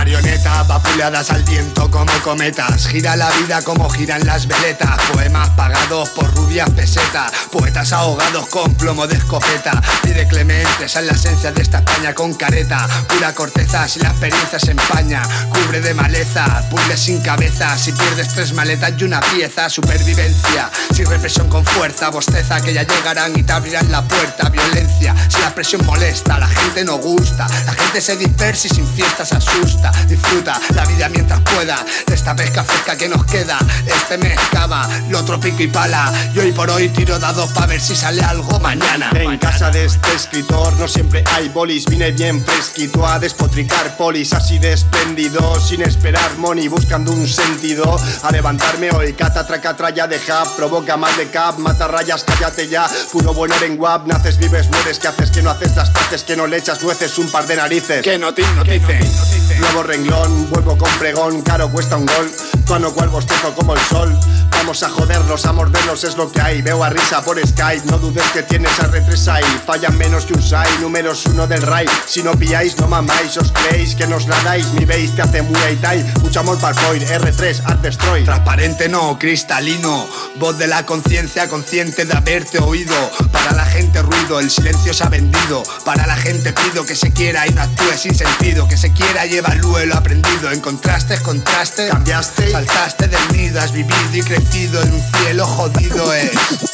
marionetas vapuleadas al viento como cometas. Gira la vida como giran las veletas. Poemas pagados por rubias pesetas. Poetas ahogados con plomo de escopeta. Pide clemencia, esa es la esencia de esta España con careta. Pura corteza si la experiencia se empaña. Cubre de maleza, puzzles sin cabeza. Si pierdes 3 maletas y una pieza. Supervivencia, sin represión con fuerza. Bosteza que ya llegarán y te abrirán la puerta. Violencia, si la presión molesta. La gente no gusta, la gente se dispersa y sin fiesta se asusta. Disfruta la vida mientras pueda de esta pesca fresca que nos queda. Este mes cava, lo otro pico y pala. Y hoy por hoy tiro dados pa' ver si sale algo mañana. En casa de este escritor no siempre hay bolis. Vine bien fresquito a despotricar polis. Así de espléndido, sin esperar money, buscando un sentido. A levantarme hoy, cata traca traya de hub. Provoca mal de cap, mata rayas, cállate ya. Puro bueno en guap, naces, vives, mueres. ¿Qué haces? Que no haces las paces, que no le echas nueces, un par de narices. Que no te hipnoticen. Nuevo renglón, vuelvo con pregón, caro cuesta un gol. Tuano cual bostezo como el sol. Vamos a joderlos, a morderlos, es lo que hay. Veo a risa por Skype, no dudes que tienes a R3 ahí. Fallan menos que un SAI, números 1 del RAI. Si no pilláis, no mamáis, os creéis que nos la dais. Mi base te hace muy aitai, mucho amor para el point. R3, Art Destroy. Transparente no, cristalino. Voz de la conciencia, consciente de haberte oído. Para la gente ruido, el silencio se ha vendido. Para la gente pido que se quiera y no actúe sin sentido. Que se quiera y evalúe lo aprendido. En contraste, contraste, cambiaste, saltaste del nido. Has vivido y crecido en un cielo jodido. Es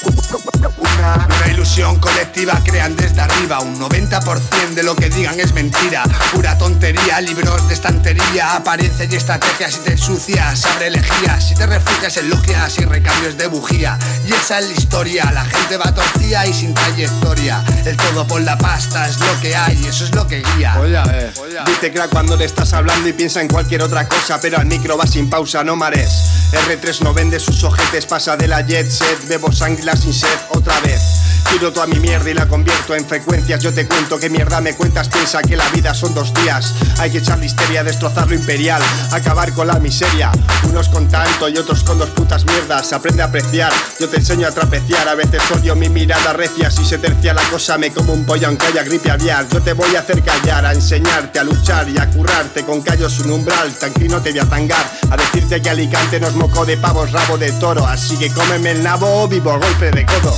una ilusión colectiva, crean desde arriba. Un 90% de lo que digan es mentira. Pura tontería, libros de estantería. Apariencia y estrategia, si te ensucias abre elegías. Si te refugias en logias y recambios de bujía. Y esa es la historia, la gente va torcida y sin trayectoria. El todo por la pasta es lo que hay, eso es lo que guía. Dice crack cuando le estás hablando y piensa en cualquier otra cosa. Pero al micro va sin pausa, no mares. R3 no vende sus ojetes, pasa de la jet set. Bebo sangre sin sed otra vez. Tiro toda mi mierda y la convierto en frecuencias. Yo te cuento qué mierda me cuentas, piensa que la vida son 2 días. Hay que echar listeria, destrozar lo imperial, acabar con la miseria. Unos con tanto y otros con 2 putas mierdas. Aprende a apreciar, yo te enseño a trapeciar. A veces odio mi mirada recia, si se tercia la cosa me como un pollo aunque haya gripe aviar. Yo te voy a hacer callar, a enseñarte a luchar y a currarte. Con callos un umbral, tranquilo te voy a tangar. A decirte que Alicante nos mocó de pavos rabo de toro. Así que cómeme el nabo vivo a golpe de codo.